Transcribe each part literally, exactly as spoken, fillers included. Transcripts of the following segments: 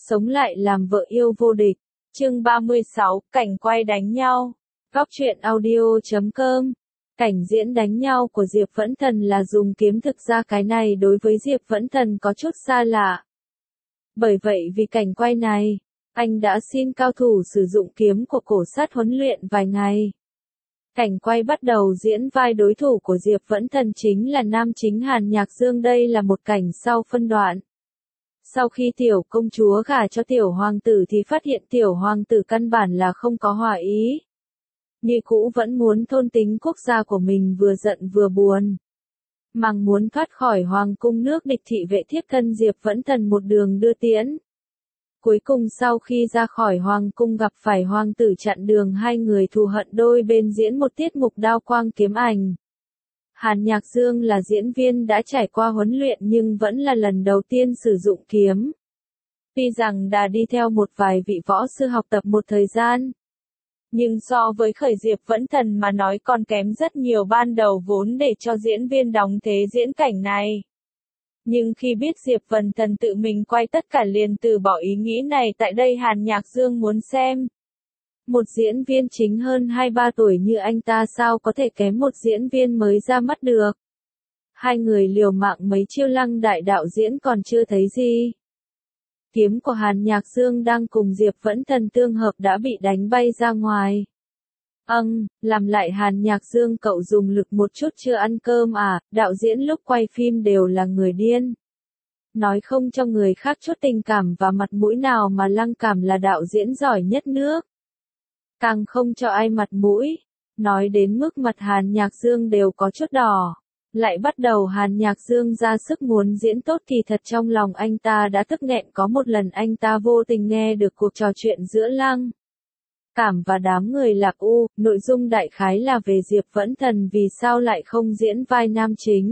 sống lại làm vợ yêu vô địch. Chương ba mươi sáu, cảnh quay đánh nhau. Góc truyện audio chấm com. Cảnh diễn đánh nhau của Diệp Vẫn Thần là dùng kiếm, thực ra cái này đối với Diệp Vẫn Thần có chút xa lạ. Bởi vậy vì cảnh quay này, anh đã xin cao thủ sử dụng kiếm của cổ sát huấn luyện vài ngày. Cảnh quay bắt đầu diễn vai đối thủ của Diệp Vẫn Thần chính là nam chính Hàn Nhạc Dương, đây là một cảnh sau phân đoạn. Sau khi tiểu công chúa gả cho tiểu hoàng tử thì phát hiện tiểu hoàng tử căn bản là không có hòa ý. Như cũ vẫn muốn thôn tính quốc gia của mình, vừa giận vừa buồn. Màng muốn thoát khỏi hoàng cung nước địch, thị vệ thiếp thân Diệp Vẫn Thần một đường đưa tiễn. Cuối cùng sau khi ra khỏi hoàng cung gặp phải hoàng tử chặn đường, hai người thù hận đôi bên diễn một tiết mục đao quang kiếm ảnh. Hàn Nhạc Dương là diễn viên đã trải qua huấn luyện nhưng vẫn là lần đầu tiên sử dụng kiếm. Tuy rằng đã đi theo một vài vị võ sư học tập một thời gian, nhưng so với khởi Diệp Vẫn Thần mà nói còn kém rất nhiều, ban đầu vốn để cho diễn viên đóng thế diễn cảnh này. Nhưng khi biết Diệp Vẫn Thần tự mình quay tất cả liền từ bỏ ý nghĩ này. Tại đây Hàn Nhạc Dương muốn xem. Một diễn viên chính hơn hai ba tuổi như anh ta sao có thể kém một diễn viên mới ra mắt được. Hai người liều mạng mấy chiêu, Lăng đại đạo diễn còn chưa thấy gì. Kiếm của Hàn Nhạc Dương đang cùng Diệp Vẫn Thần tương hợp đã bị đánh bay ra ngoài. Âng, làm lại Hàn Nhạc Dương, cậu dùng lực một chút chưa ăn cơm à, đạo diễn lúc quay phim đều là người điên. Nói không cho người khác chút tình cảm và mặt mũi nào mà Lăng cảm là đạo diễn giỏi nhất nước. Càng không cho ai mặt mũi, nói đến mức mặt Hàn Nhạc Dương đều có chút đỏ. Lại bắt đầu Hàn Nhạc Dương ra sức muốn diễn tốt, kỳ thật trong lòng anh ta đã tức nghẹn. Có một lần anh ta vô tình nghe được cuộc trò chuyện giữa Lăng Cảm và đám người Lạc U, nội dung đại khái là về Diệp Vẫn Thần vì sao lại không diễn vai nam chính.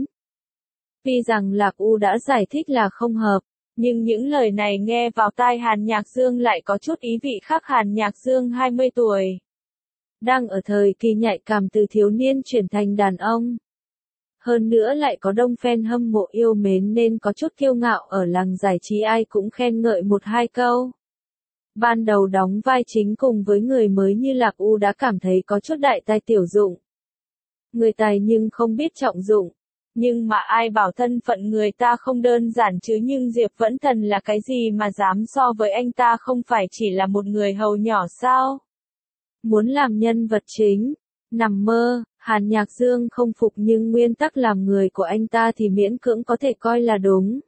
Tuy rằng Lạc U đã giải thích là không hợp, nhưng những lời này nghe vào tai Hàn Nhạc Dương lại có chút ý vị khác. Hàn Nhạc Dương hai mươi tuổi, đang ở thời kỳ nhạy cảm từ thiếu niên chuyển thành đàn ông. Hơn nữa lại có đông fan hâm mộ yêu mến nên có chút kiêu ngạo, ở làng giải trí ai cũng khen ngợi một hai câu. Ban đầu đóng vai chính cùng với người mới như Lạc U đã cảm thấy có chút đại tài tiểu dụng. Người tài nhưng không biết trọng dụng. Nhưng mà ai bảo thân phận người ta không đơn giản chứ, nhưng Diệp Vẫn Thần là cái gì mà dám so với anh ta, không phải chỉ là một người hầu nhỏ sao? Muốn làm nhân vật chính, nằm mơ. Hàn Nhạc Dương không phục nhưng nguyên tắc làm người của anh ta thì miễn cưỡng có thể coi là đúng.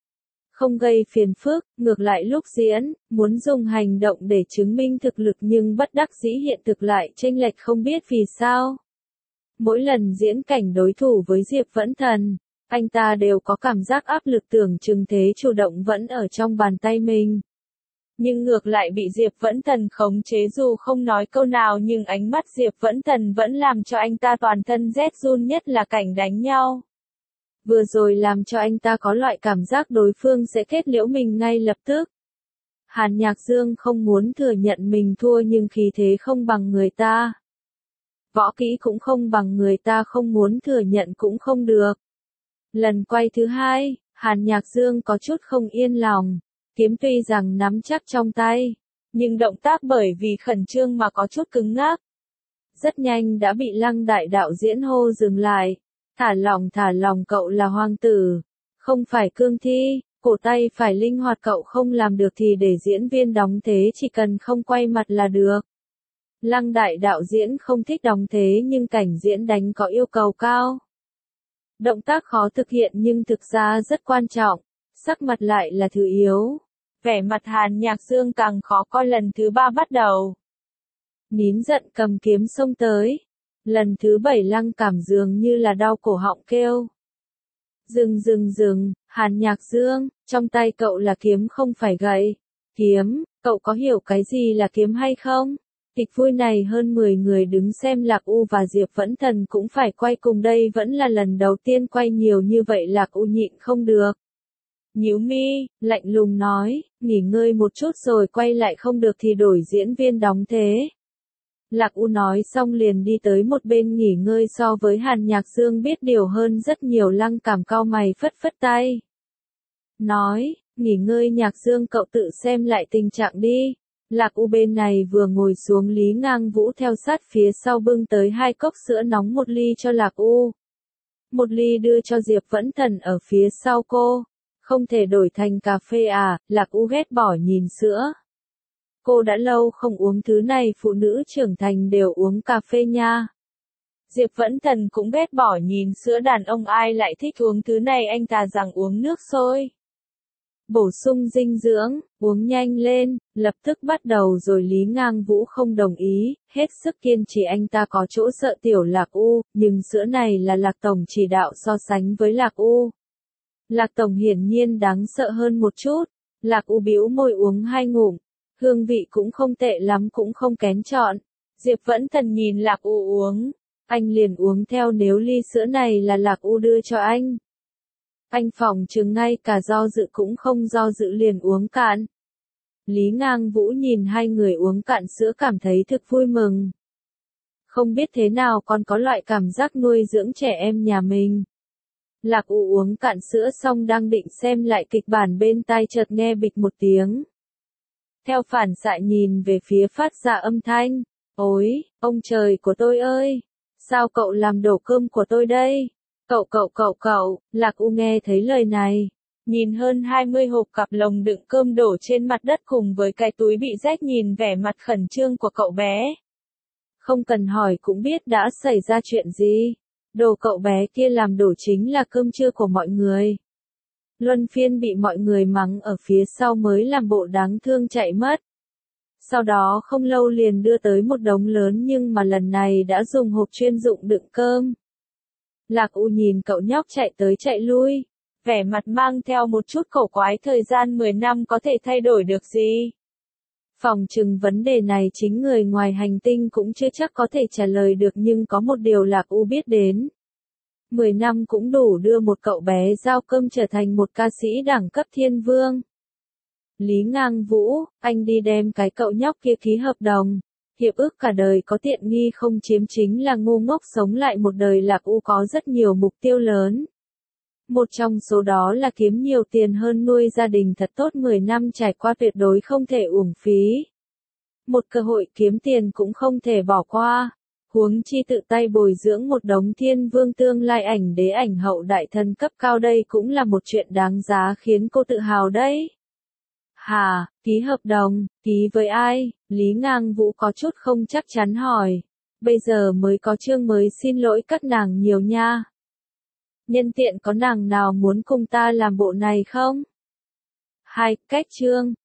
Không gây phiền phức, ngược lại lúc diễn, muốn dùng hành động để chứng minh thực lực nhưng bất đắc dĩ hiện thực lại chênh lệch không biết vì sao. Mỗi lần diễn cảnh đối thủ với Diệp Vẫn Thần, anh ta đều có cảm giác áp lực, tưởng chừng thế chủ động vẫn ở trong bàn tay mình. Nhưng ngược lại bị Diệp Vẫn Thần khống chế, dù không nói câu nào nhưng ánh mắt Diệp Vẫn Thần vẫn làm cho anh ta toàn thân rét run, nhất là cảnh đánh nhau. Vừa rồi làm cho anh ta có loại cảm giác đối phương sẽ kết liễu mình ngay lập tức. Hàn Nhạc Dương không muốn thừa nhận mình thua nhưng khí thế không bằng người ta. Võ kỹ cũng không bằng người ta, không muốn thừa nhận cũng không được. Lần quay thứ hai, Hàn Nhạc Dương có chút không yên lòng. Kiếm tuy rằng nắm chắc trong tay, nhưng động tác bởi vì khẩn trương mà có chút cứng ngắc. Rất nhanh đã bị Lăng đại đạo diễn hô dừng lại. Thả lòng thả lòng, cậu là hoàng tử, không phải cương thi, cổ tay phải linh hoạt, cậu không làm được thì để diễn viên đóng thế, chỉ cần không quay mặt là được. Lăng đại đạo diễn không thích đóng thế nhưng cảnh diễn đánh có yêu cầu cao. Động tác khó thực hiện nhưng thực ra rất quan trọng, sắc mặt lại là thứ yếu. Vẻ mặt Hàn Nhạc Dương càng khó coi. Lần thứ ba bắt đầu, nín giận cầm kiếm xông tới. Lần thứ bảy Lăng Cảm dường như là đau cổ họng kêu. Dừng dừng dừng, Hàn Nhạc Dương, trong tay cậu là kiếm không phải gậy. Kiếm, cậu có hiểu cái gì là kiếm hay không? Kịch vui này hơn mười người đứng xem, Lạc U và Diệp Vẫn Thần cũng phải quay cùng, đây vẫn là lần đầu tiên quay nhiều như vậy. Lạc U nhịn không được. Nhíu mi, lạnh lùng nói, nghỉ ngơi một chút rồi quay lại, không được thì đổi diễn viên đóng thế. Lạc U nói xong liền đi tới một bên nghỉ ngơi. So với Hàn Nhạc Dương biết điều hơn rất nhiều. Lăng Cảm cau mày phất phất tay. Nói, Nghỉ ngơi Nhạc Dương cậu tự xem lại tình trạng đi. Lạc U bên này vừa ngồi xuống, Lý Ngang Vũ theo sát phía sau bưng tới hai cốc sữa nóng, một ly cho Lạc U, một ly đưa cho Diệp Vẫn Thần ở phía sau cô. Không thể đổi thành cà phê à? Lạc U ghét bỏ nhìn sữa. Cô đã lâu không uống thứ này, phụ nữ trưởng thành đều uống cà phê nha. Diệp Vẫn Thần cũng ghét bỏ nhìn sữa, đàn ông ai lại thích uống thứ này, anh thà rằng uống nước sôi. Bổ sung dinh dưỡng, uống nhanh lên, lập tức bắt đầu rồi. Lý Ngang Vũ không đồng ý, hết sức kiên trì, anh ta có chỗ sợ tiểu Lạc U, nhưng sữa này là Lạc Tổng chỉ đạo, so sánh với Lạc U, Lạc Tổng hiển nhiên đáng sợ hơn một chút. Lạc U bĩu môi uống hai ngụm, hương vị cũng không tệ lắm, cũng không kén chọn. Diệp Vẫn Thần nhìn Lạc U uống, anh liền uống theo, nếu ly sữa này là Lạc U đưa cho anh, anh phỏng chừng ngay cả do dự cũng không do dự liền uống cạn. Lý Ngang Vũ nhìn hai người uống cạn sữa cảm thấy thực vui mừng. Không biết thế nào còn có loại cảm giác nuôi dưỡng trẻ em nhà mình. Lạc U uống cạn sữa xong đang định xem lại kịch bản, bên tai chợt nghe bịch một tiếng. Theo phản xạ nhìn về phía phát ra âm thanh. Ôi, ông trời của tôi ơi! Sao cậu làm đổ cơm của tôi đây? Cậu cậu cậu cậu, Lạc U nghe thấy lời này. Nhìn hơn hai mươi hộp cặp lồng đựng cơm đổ trên mặt đất cùng với cái túi bị rách, nhìn vẻ mặt khẩn trương của cậu bé. Không cần hỏi cũng biết đã xảy ra chuyện gì. Đồ cậu bé kia làm đổ chính là cơm trưa của mọi người. Luân phiên bị mọi người mắng ở phía sau mới làm bộ đáng thương chạy mất. Sau đó không lâu liền đưa tới một đống lớn, nhưng mà lần này đã dùng hộp chuyên dụng đựng cơm. Lạc U nhìn cậu nhóc chạy tới chạy lui, vẻ mặt mang theo một chút cổ quái, thời gian mười năm có thể thay đổi được gì? Phòng chừng vấn đề này chính người ngoài hành tinh cũng chưa chắc có thể trả lời được, nhưng có một điều Lạc U biết đến. mười năm cũng đủ đưa một cậu bé giao cơm trở thành một ca sĩ đẳng cấp thiên vương. Lý Ngang Vũ, anh đi đem cái cậu nhóc kia ký hợp đồng. Hiệp ước cả đời có tiện nghi không chiếm chính là ngu ngốc sống lại một đời. Lạc U có rất nhiều mục tiêu lớn. Một trong số đó là kiếm nhiều tiền hơn nuôi gia đình thật tốt, mười năm trải qua tuyệt đối không thể uổng phí. Một cơ hội kiếm tiền cũng không thể bỏ qua. Huống chi tự tay bồi dưỡng một đống thiên vương tương lai, ảnh đế ảnh hậu đại thần cấp cao, đây cũng là một chuyện đáng giá khiến cô tự hào đấy. Hà, ký hợp đồng, ký với ai? Lý Ngang Vũ có chút không chắc chắn hỏi. Bây giờ mới có chương mới, xin lỗi các nàng nhiều nha. Nhân tiện có nàng nào muốn cùng ta làm bộ này không? Hai, cách chương.